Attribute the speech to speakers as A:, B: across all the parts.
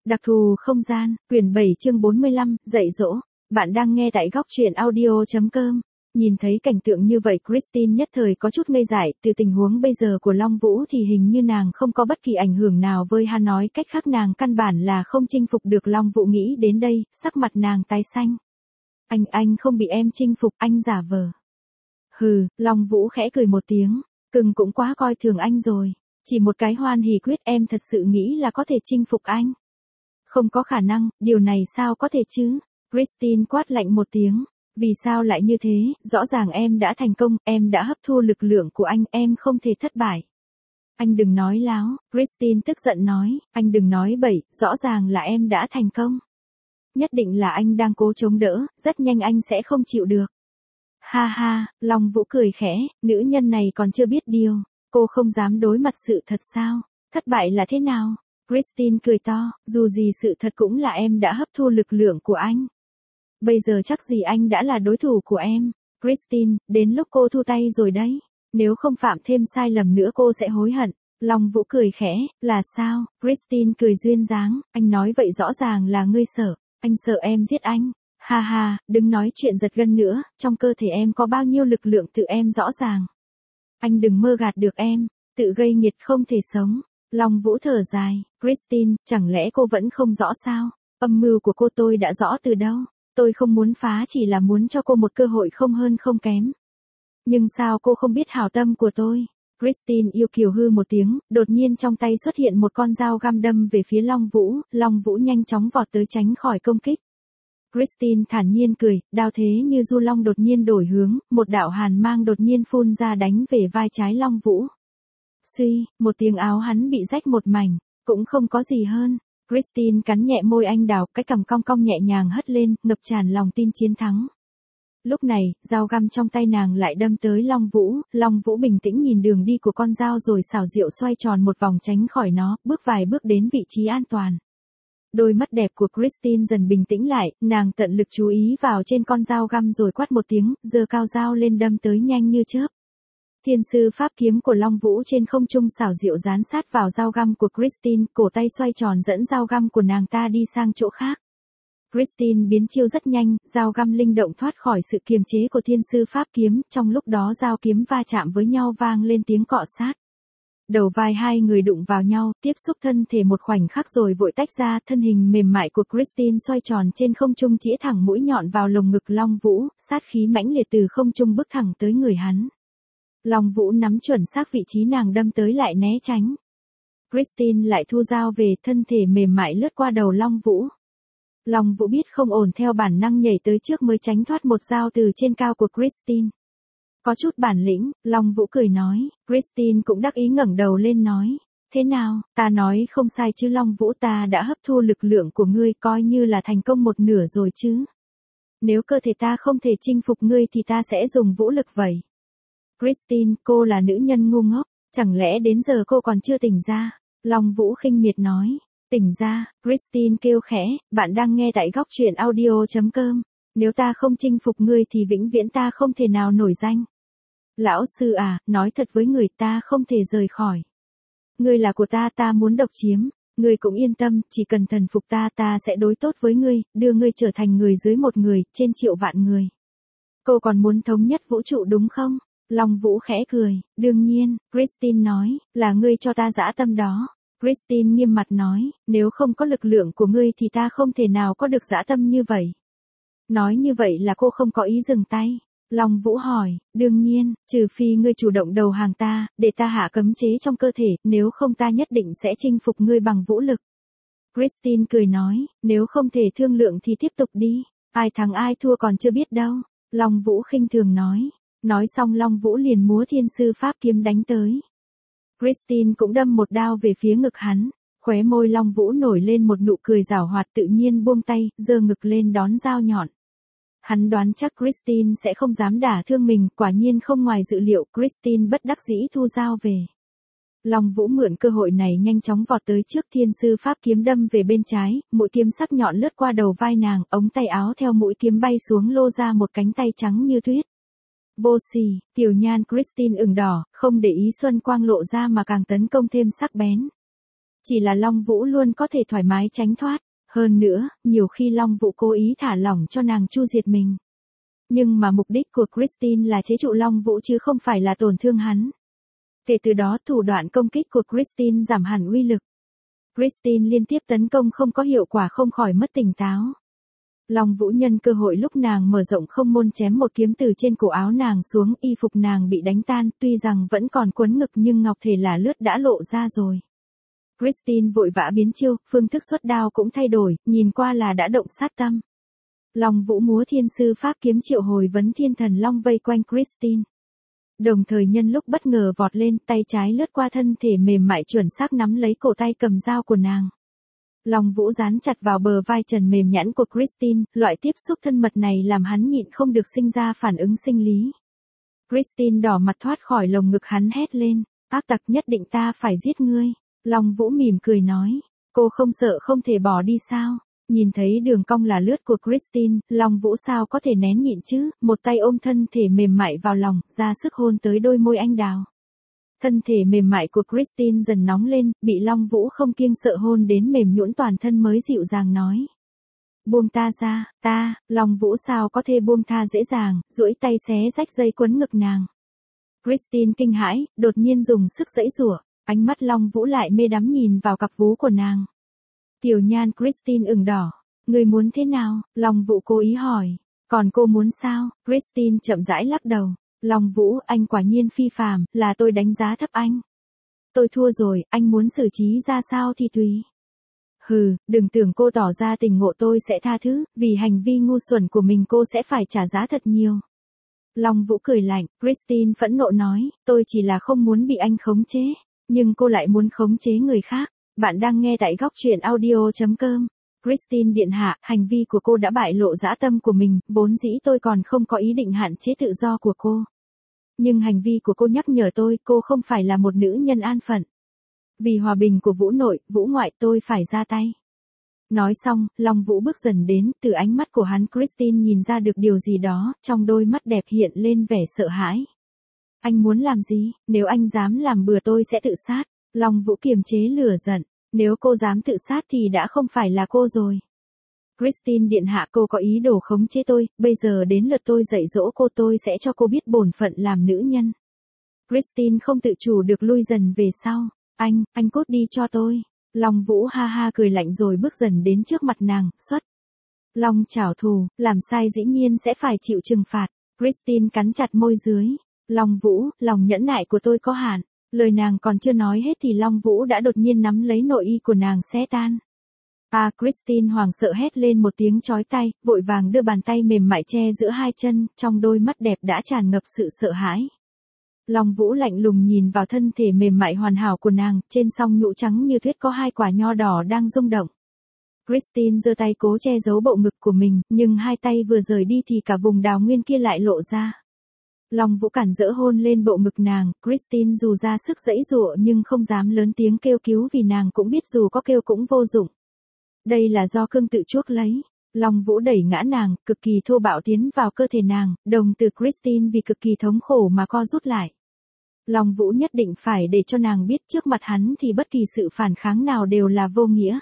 A: Đặc thù không gian, quyển 7 chương 45, dạy dỗ. Bạn đang nghe tại góc truyện audio.com. Nhìn thấy cảnh tượng như vậy Christine nhất thời có chút ngây dại, từ tình huống bây giờ của Long Vũ thì hình như nàng không có bất kỳ ảnh hưởng nào với hắn, nói cách khác nàng căn bản là không chinh phục được Long Vũ. Nghĩ đến đây, sắc mặt nàng tái xanh. Anh không bị em chinh phục, anh giả vờ. Hừ, Long Vũ khẽ cười một tiếng, cưng cũng quá coi thường anh rồi. Chỉ một cái hoan hỷ quyết em thật sự nghĩ là có thể chinh phục anh. Không có khả năng, điều này sao có thể chứ? Christine quát lạnh một tiếng. Vì sao lại như thế? Rõ ràng em đã thành công, em đã hấp thu lực lượng của anh, em không thể thất bại. Anh đừng nói láo, Christine tức giận nói, anh đừng nói bậy, rõ ràng là em đã thành công. Nhất định là anh đang cố chống đỡ, rất nhanh anh sẽ không chịu được. Ha ha, Long Vũ cười khẽ, nữ nhân này còn chưa biết điều, cô không dám đối mặt sự thật sao? Thất bại là thế nào? Christine cười to, dù gì sự thật cũng là em đã hấp thu lực lượng của anh. Bây giờ chắc gì anh đã là đối thủ của em. Christine, đến lúc cô thu tay rồi đấy. Nếu không phạm thêm sai lầm nữa cô sẽ hối hận. Long Vũ cười khẽ, là sao? Christine cười duyên dáng, anh nói vậy rõ ràng là ngươi sợ. Anh sợ em giết anh. Ha ha, đừng nói chuyện giật gân nữa, trong cơ thể em có bao nhiêu lực lượng tự em rõ ràng. Anh đừng mơ gạt được em, tự gây nghiệt không thể sống. Long Vũ thở dài, Christine, chẳng lẽ cô vẫn không rõ sao? Âm mưu của cô tôi đã rõ từ đâu. Tôi không muốn phá, chỉ là muốn cho cô một cơ hội không hơn không kém. Nhưng sao cô không biết hảo tâm của tôi? Christine yêu kiều hư một tiếng, đột nhiên trong tay xuất hiện một con dao găm đâm về phía Long Vũ nhanh chóng vọt tới tránh khỏi công kích. Christine thản nhiên cười, đao thế như du long đột nhiên đổi hướng, một đạo hàn mang đột nhiên phun ra đánh về vai trái Long Vũ. Suy, một tiếng áo hắn bị rách một mảnh, cũng không có gì hơn. Christine cắn nhẹ môi anh đào, cái cằm cong cong nhẹ nhàng hất lên, ngập tràn lòng tin chiến thắng. Lúc này, dao găm trong tay nàng lại đâm tới Long Vũ bình tĩnh nhìn đường đi của con dao rồi xảo diệu xoay tròn một vòng tránh khỏi nó, bước vài bước đến vị trí an toàn. Đôi mắt đẹp của Christine dần bình tĩnh lại, nàng tận lực chú ý vào trên con dao găm rồi quát một tiếng, giơ cao dao lên đâm tới nhanh như chớp. Thiên sư pháp kiếm của Long Vũ trên không trung xảo diệu dán sát vào dao găm của Christine, cổ tay xoay tròn dẫn dao găm của nàng ta đi sang chỗ khác. Christine biến chiêu rất nhanh, dao găm linh động thoát khỏi sự kiềm chế của thiên sư pháp kiếm, trong lúc đó dao kiếm va chạm với nhau vang lên tiếng cọ sát. Đầu vai hai người đụng vào nhau, tiếp xúc thân thể một khoảnh khắc rồi vội tách ra, thân hình mềm mại của Christine xoay tròn trên không trung chĩa thẳng mũi nhọn vào lồng ngực Long Vũ, sát khí mãnh liệt từ không trung bước thẳng tới người hắn. Long Vũ nắm chuẩn xác vị trí nàng đâm tới lại né tránh. Christine lại thu dao về, thân thể mềm mại lướt qua đầu Long Vũ. Long Vũ biết không ổn, theo bản năng nhảy tới trước mới tránh thoát một dao từ trên cao của Christine. Có chút bản lĩnh, Long Vũ cười nói, Christine cũng đắc ý ngẩng đầu lên nói, thế nào, ta nói không sai chứ Long Vũ, ta đã hấp thu lực lượng của ngươi, coi như là thành công một nửa rồi chứ. Nếu cơ thể ta không thể chinh phục ngươi thì ta sẽ dùng vũ lực vậy. Christine, cô là nữ nhân ngu ngốc, chẳng lẽ đến giờ cô còn chưa tỉnh ra? Long Vũ khinh miệt nói, tỉnh ra, Christine kêu khẽ, bạn đang nghe tại góc truyện audio.com, nếu ta không chinh phục ngươi thì vĩnh viễn ta không thể nào nổi danh. Lão sư à, nói thật với người, ta không thể rời khỏi. Ngươi là của ta, ta muốn độc chiếm, ngươi cũng yên tâm, chỉ cần thần phục ta, ta sẽ đối tốt với ngươi, đưa ngươi trở thành người dưới một người, trên triệu vạn người. Cô còn muốn thống nhất vũ trụ đúng không? Long Vũ khẽ cười, đương nhiên, Christine nói, là ngươi cho ta dã tâm đó. Christine nghiêm mặt nói, nếu không có lực lượng của ngươi thì ta không thể nào có được dã tâm như vậy. Nói như vậy là cô không có ý dừng tay. Long Vũ hỏi, đương nhiên, trừ phi ngươi chủ động đầu hàng ta, để ta hạ cấm chế trong cơ thể, nếu không ta nhất định sẽ chinh phục ngươi bằng vũ lực. Christine cười nói, nếu không thể thương lượng thì tiếp tục đi, ai thắng ai thua còn chưa biết đâu. Long Vũ khinh thường nói. Nói xong Long Vũ liền múa thiên sư pháp kiếm đánh tới. Christine cũng đâm một đao về phía ngực hắn, khóe môi Long Vũ nổi lên một nụ cười giảo hoạt, tự nhiên buông tay, giơ ngực lên đón dao nhọn. Hắn đoán chắc Christine sẽ không dám đả thương mình, quả nhiên không ngoài dự liệu, Christine bất đắc dĩ thu dao về. Long Vũ mượn cơ hội này nhanh chóng vọt tới trước, thiên sư pháp kiếm đâm về bên trái, mũi kiếm sắc nhọn lướt qua đầu vai nàng, ống tay áo theo mũi kiếm bay xuống lô ra một cánh tay trắng như tuyết. Vô sỉ, tiểu nhan Christine ửng đỏ, không để ý xuân quang lộ ra mà càng tấn công thêm sắc bén. Chỉ là Long Vũ luôn có thể thoải mái tránh thoát. Hơn nữa, nhiều khi Long Vũ cố ý thả lỏng cho nàng chu diệt mình. Nhưng mà mục đích của Christine là chế trụ Long Vũ chứ không phải là tổn thương hắn. Kể từ đó thủ đoạn công kích của Christine giảm hẳn uy lực. Christine liên tiếp tấn công không có hiệu quả không khỏi mất tỉnh táo. Long Vũ nhân cơ hội lúc nàng mở rộng không môn chém một kiếm từ trên cổ áo nàng xuống, y phục nàng bị đánh tan, tuy rằng vẫn còn quấn ngực nhưng ngọc thể là lướt đã lộ ra rồi. Christine vội vã biến chiêu, phương thức xuất đao cũng thay đổi, nhìn qua là đã động sát tâm. Long Vũ múa thiên sư pháp kiếm triệu hồi vấn thiên thần long vây quanh Christine. Đồng thời nhân lúc bất ngờ vọt lên, tay trái lướt qua thân thể mềm mại chuẩn xác nắm lấy cổ tay cầm dao của nàng. Long Vũ dán chặt vào bờ vai trần mềm nhẵn của Christine, loại tiếp xúc thân mật này làm hắn nhịn không được sinh ra phản ứng sinh lý. Christine đỏ mặt thoát khỏi lồng ngực hắn hét lên, ác tặc nhất định ta phải giết ngươi. Long Vũ mỉm cười nói, cô không sợ không thể bỏ đi sao? Nhìn thấy đường cong là lướt của Christine, Long Vũ sao có thể nén nhịn chứ, một tay ôm thân thể mềm mại vào lòng, ra sức hôn tới đôi môi anh đào. Thân thể mềm mại của Christine dần nóng lên, bị Long Vũ không kiêng sợ hôn đến mềm nhũn toàn thân mới dịu dàng nói. Buông ta ra, Long Vũ sao có thể buông tha dễ dàng, duỗi tay xé rách dây quấn ngực nàng. Christine kinh hãi, đột nhiên dùng sức giãy giụa, ánh mắt Long Vũ lại mê đắm nhìn vào cặp vú của nàng. Tiểu nhan Christine ửng đỏ, người muốn thế nào? Long Vũ cố ý hỏi, còn cô muốn sao? Christine chậm rãi lắc đầu. Long Vũ, anh quả nhiên phi phàm, là tôi đánh giá thấp anh. Tôi thua rồi, anh muốn xử trí ra sao thì tùy. Hừ, đừng tưởng cô tỏ ra tình ngộ tôi sẽ tha thứ, vì hành vi ngu xuẩn của mình cô sẽ phải trả giá thật nhiều. Long Vũ cười lạnh, Christine phẫn nộ nói, tôi chỉ là không muốn bị anh khống chế, nhưng cô lại muốn khống chế người khác. Bạn đang nghe tại góc truyện audio.com. Christine điện hạ, hành vi của cô đã bại lộ dã tâm của mình, vốn dĩ tôi còn không có ý định hạn chế tự do của cô. Nhưng hành vi của cô nhắc nhở tôi, cô không phải là một nữ nhân an phận. Vì hòa bình của Vũ nội, Vũ ngoại tôi phải ra tay. Nói xong, Long Vũ bước dần đến, từ ánh mắt của hắn Christine nhìn ra được điều gì đó, trong đôi mắt đẹp hiện lên vẻ sợ hãi. Anh muốn làm gì? Nếu anh dám làm bừa tôi sẽ tự sát. Long Vũ kiềm chế lửa giận. Nếu cô dám tự sát thì đã không phải là cô rồi. Christine điện hạ, cô có ý đồ khống chế tôi, bây giờ đến lượt tôi dạy dỗ cô, tôi sẽ cho cô biết bổn phận làm nữ nhân. Christine không tự chủ được lui dần về sau. Anh cút đi cho tôi. Long Vũ ha ha cười lạnh rồi bước dần đến trước mặt nàng, xuất. Long trảo thù, làm sai dĩ nhiên sẽ phải chịu trừng phạt. Christine cắn chặt môi dưới. Long Vũ, lòng nhẫn nại của tôi có hạn. Lời nàng còn chưa nói hết thì Long Vũ đã đột nhiên nắm lấy nội y của nàng xé tan. Christine hoảng sợ hét lên một tiếng chói tai, vội vàng đưa bàn tay mềm mại che giữa hai chân, trong đôi mắt đẹp đã tràn ngập sự sợ hãi. Long Vũ lạnh lùng nhìn vào thân thể mềm mại hoàn hảo của nàng, trên song nhũ trắng như tuyết có hai quả nho đỏ đang rung động. Christine giơ tay cố che giấu bộ ngực của mình, nhưng hai tay vừa rời đi thì cả vùng đào nguyên kia lại lộ ra. Long Vũ cản rỡ hôn lên bộ ngực nàng, Christine dù ra sức giãy giụa nhưng không dám lớn tiếng kêu cứu vì nàng cũng biết dù có kêu cũng vô dụng. Đây là do cương tự chuốc lấy. Long Vũ đẩy ngã nàng, cực kỳ thô bạo tiến vào cơ thể nàng, đồng tử Christine vì cực kỳ thống khổ mà co rút lại. Long Vũ nhất định phải để cho nàng biết trước mặt hắn thì bất kỳ sự phản kháng nào đều là vô nghĩa.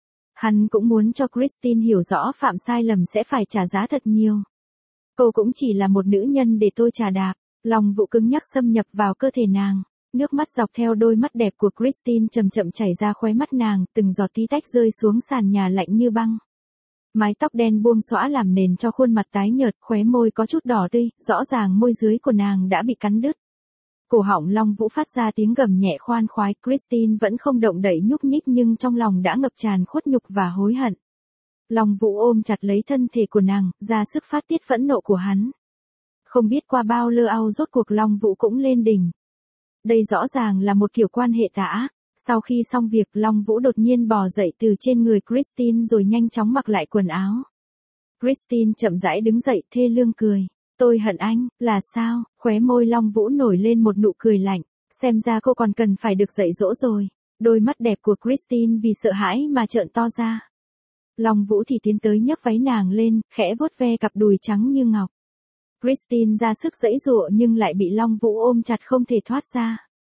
A: Hắn cũng muốn cho Christine hiểu rõ phạm sai lầm sẽ phải trả giá thật nhiều. Cô cũng chỉ là một nữ nhân để tôi trà đạp. Long Vũ cứng nhắc xâm nhập vào cơ thể nàng. Nước mắt dọc theo đôi mắt đẹp của Christine chậm chậm chảy ra khóe mắt nàng, từng giọt tí tách rơi xuống sàn nhà lạnh như băng. Mái tóc đen buông xõa làm nền cho khuôn mặt tái nhợt, khóe môi có chút đỏ tươi, rõ ràng môi dưới của nàng đã bị cắn đứt. Cổ họng Long Vũ phát ra tiếng gầm nhẹ khoan khoái, Christine vẫn không động đậy nhúc nhích nhưng trong lòng đã ngập tràn khuất nhục và hối hận. Long Vũ ôm chặt lấy thân thể của nàng, ra sức phát tiết phẫn nộ của hắn. Không biết qua bao lâu rốt cuộc Long Vũ cũng lên đỉnh. Đây rõ ràng là một kiểu quan hệ tà ác. Sau khi xong việc, Long Vũ đột nhiên bò dậy từ trên người Christine rồi nhanh chóng mặc lại quần áo. Christine chậm rãi đứng dậy, thê lương cười. Tôi hận anh, là sao? Khóe môi Long Vũ nổi lên một nụ cười lạnh. Xem ra cô còn cần phải được dạy dỗ rồi. Đôi mắt đẹp của Christine vì sợ hãi mà trợn to ra. Long Vũ thì tiến tới nhấc váy nàng lên, khẽ vuốt ve cặp đùi trắng như ngọc. Christine ra sức giãy giụa nhưng lại bị Long Vũ ôm chặt không thể thoát ra.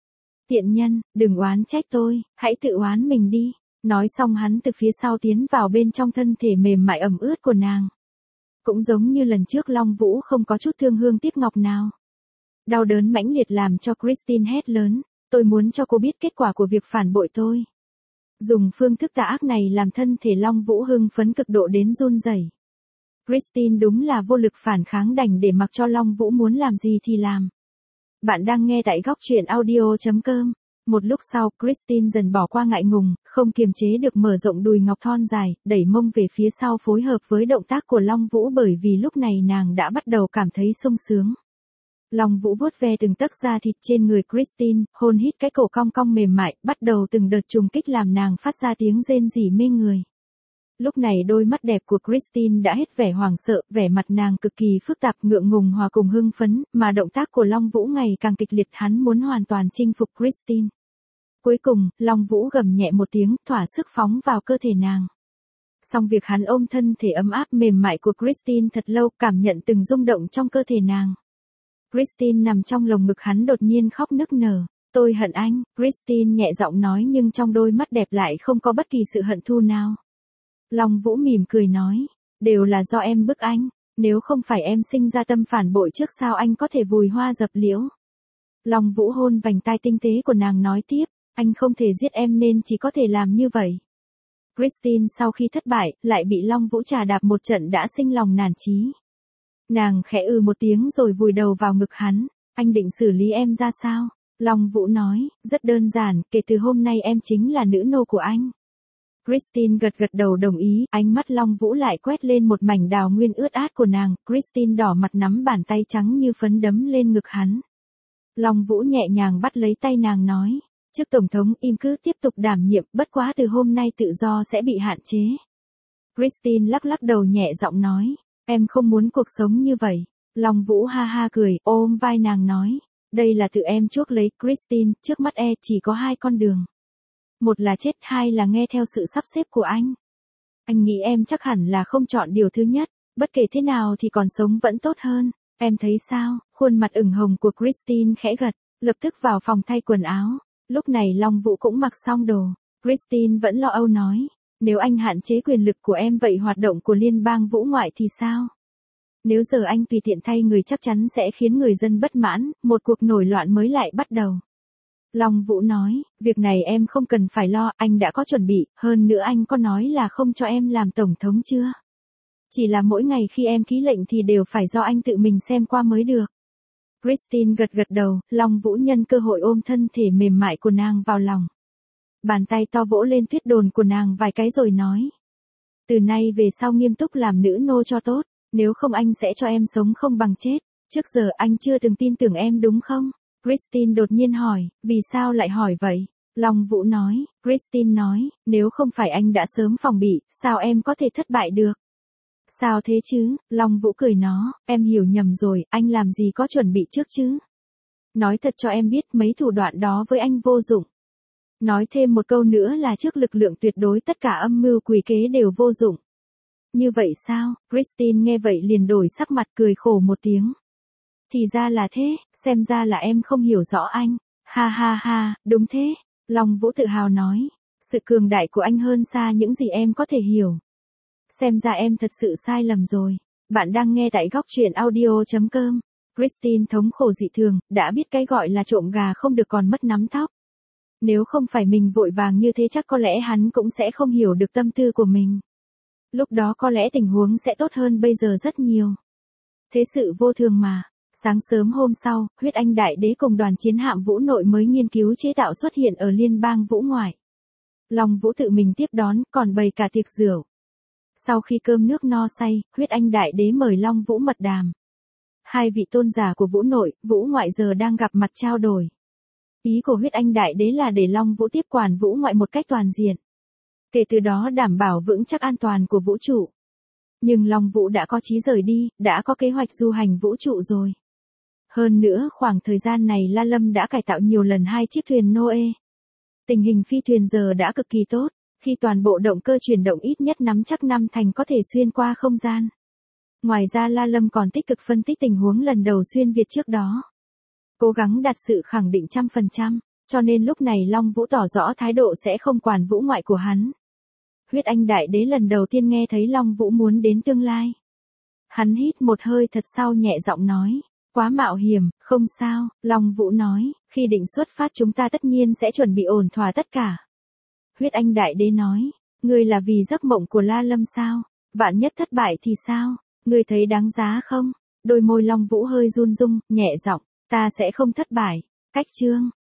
A: Tiện nhân, đừng oán trách tôi, hãy tự oán mình đi. Nói xong hắn từ phía sau tiến vào bên trong thân thể mềm mại ẩm ướt của nàng. Cũng giống như lần trước Long Vũ không có chút thương hương tiếc ngọc nào. Đau đớn mãnh liệt làm cho Christine hét lớn, tôi muốn cho cô biết kết quả của việc phản bội tôi. Dùng phương thức tà ác này làm thân thể Long Vũ hưng phấn cực độ đến run rẩy. Christine đúng là vô lực phản kháng, đành để mặc cho Long Vũ muốn làm gì thì làm. Bạn đang nghe tại góc truyện audio.com. Một lúc sau, Christine dần bỏ qua ngại ngùng, không kiềm chế được mở rộng đùi ngọc thon dài, đẩy mông về phía sau phối hợp với động tác của Long Vũ, bởi vì lúc này nàng đã bắt đầu cảm thấy sung sướng. Long Vũ vuốt ve từng tấc da thịt trên người Christine, hôn hít cái cổ cong cong mềm mại, bắt đầu từng đợt trùng kích làm nàng phát ra tiếng rên rỉ mê người. Lúc này đôi mắt đẹp của Christine đã hết vẻ hoảng sợ, vẻ mặt nàng cực kỳ phức tạp, ngượng ngùng hòa cùng hưng phấn, mà động tác của Long Vũ ngày càng kịch liệt, hắn muốn hoàn toàn chinh phục Christine. Cuối cùng, Long Vũ gầm nhẹ một tiếng, thỏa sức phóng vào cơ thể nàng. Xong việc hắn ôm thân thể ấm áp mềm mại của Christine thật lâu, cảm nhận từng rung động trong cơ thể nàng. Christine nằm trong lồng ngực hắn đột nhiên khóc nức nở. Tôi hận anh, Christine nhẹ giọng nói, nhưng trong đôi mắt đẹp lại không có bất kỳ sự hận thù nào. Long Vũ mỉm cười nói, đều là do em bức anh, nếu không phải em sinh ra tâm phản bội trước sao anh có thể vùi hoa dập liễu. Long Vũ hôn vành tai tinh tế của nàng nói tiếp, anh không thể giết em nên chỉ có thể làm như vậy. Christine sau khi thất bại, lại bị Long Vũ trà đạp một trận đã sinh lòng nản chí. Nàng khẽ một tiếng rồi vùi đầu vào ngực hắn, anh định xử lý em ra sao? Long Vũ nói, rất đơn giản, kể từ hôm nay em chính là nữ nô của anh. Christine gật gật đầu đồng ý, ánh mắt Long Vũ lại quét lên một mảnh đào nguyên ướt át của nàng, Christine đỏ mặt nắm bàn tay trắng như phấn đấm lên ngực hắn. Long Vũ nhẹ nhàng bắt lấy tay nàng nói, trước Tổng thống im cứ tiếp tục đảm nhiệm, bất quá từ hôm nay tự do sẽ bị hạn chế. Christine lắc lắc đầu nhẹ giọng nói, em không muốn cuộc sống như vậy. Long Vũ ha ha cười, ôm vai nàng nói, đây là tự em chuốc lấy. Christine, trước mắt chỉ có hai con đường. Một là chết, hai là nghe theo sự sắp xếp của anh. Anh nghĩ em chắc hẳn là không chọn điều thứ nhất, bất kể thế nào thì còn sống vẫn tốt hơn. Em thấy sao? Khuôn mặt ửng hồng của Christine khẽ gật, lập tức vào phòng thay quần áo. Lúc này Long Vũ cũng mặc xong đồ. Christine vẫn lo âu nói, nếu anh hạn chế quyền lực của em vậy hoạt động của liên bang vũ ngoại thì sao? Nếu giờ anh tùy tiện thay người chắc chắn sẽ khiến người dân bất mãn, một cuộc nổi loạn mới lại bắt đầu. Long Vũ nói, việc này em không cần phải lo, anh đã có chuẩn bị, hơn nữa anh có nói là không cho em làm tổng thống chưa? Chỉ là mỗi ngày khi em ký lệnh thì đều phải do anh tự mình xem qua mới được. Christine gật gật đầu, Long Vũ nhân cơ hội ôm thân thể mềm mại của nàng vào lòng. Bàn tay to vỗ lên tuyết đồn của nàng vài cái rồi nói. Từ nay về sau nghiêm túc làm nữ nô cho tốt, nếu không anh sẽ cho em sống không bằng chết. Trước giờ anh chưa từng tin tưởng em đúng không? Christine đột nhiên hỏi, vì sao lại hỏi vậy? Long Vũ nói, Christine nói, nếu không phải anh đã sớm phòng bị, sao em có thể thất bại được? Sao thế chứ? Long Vũ cười nó, em hiểu nhầm rồi, anh làm gì có chuẩn bị trước chứ? Nói thật cho em biết mấy thủ đoạn đó với anh vô dụng. Nói thêm một câu nữa là trước lực lượng tuyệt đối tất cả âm mưu quỷ kế đều vô dụng. Như vậy sao? Christine nghe vậy liền đổi sắc mặt cười khổ một tiếng. Thì ra là thế, xem ra là em không hiểu rõ anh. Ha ha ha, đúng thế. Long Vũ tự hào nói. Sự cường đại của anh hơn xa những gì em có thể hiểu. Xem ra em thật sự sai lầm rồi. Bạn đang nghe tại góc truyện audio.com. Christine thống khổ dị thường, đã biết cái gọi là trộm gà không được còn mất nắm tóc. Nếu không phải mình vội vàng như thế chắc có lẽ hắn cũng sẽ không hiểu được tâm tư của mình. Lúc đó có lẽ tình huống sẽ tốt hơn bây giờ rất nhiều. Thế sự vô thường mà. Sáng sớm hôm sau, Huyết Anh Đại Đế cùng đoàn chiến hạm Vũ Nội mới nghiên cứu chế tạo xuất hiện ở liên bang Vũ ngoại. Long Vũ tự mình tiếp đón, còn bày cả tiệc rượu. Sau khi cơm nước no say, Huyết Anh Đại Đế mời Long Vũ mật đàm. Hai vị tôn giả của Vũ Nội, Vũ ngoại giờ đang gặp mặt trao đổi. Ý của Huyết Anh Đại Đế là để Long Vũ tiếp quản Vũ ngoại một cách toàn diện. Kể từ đó đảm bảo vững chắc an toàn của vũ trụ. Nhưng Long Vũ đã có chí rời đi, đã có kế hoạch du hành vũ trụ rồi. Hơn nữa khoảng thời gian này La Lâm đã cải tạo nhiều lần hai chiếc thuyền Noe. Tình hình phi thuyền giờ đã cực kỳ tốt, khi toàn bộ động cơ chuyển động ít nhất nắm chắc 5 thành có thể xuyên qua không gian. Ngoài ra La Lâm còn tích cực phân tích tình huống lần đầu xuyên Việt trước đó. Cố gắng đạt sự khẳng định 100%. Cho nên lúc này Long Vũ tỏ rõ thái độ sẽ không quản Vũ ngoại của hắn. Huyết Anh Đại Đế lần đầu tiên nghe thấy Long Vũ muốn đến tương lai. Hắn hít một hơi thật sâu nhẹ giọng nói, quá mạo hiểm, không sao, Long Vũ nói, khi định xuất phát chúng ta tất nhiên sẽ chuẩn bị ổn thỏa tất cả. Huyết Anh Đại Đế nói, ngươi là vì giấc mộng của La Lâm sao, vạn nhất thất bại thì sao, ngươi thấy đáng giá không? Đôi môi Long Vũ hơi run rung, nhẹ giọng, ta sẽ không thất bại. Cách chương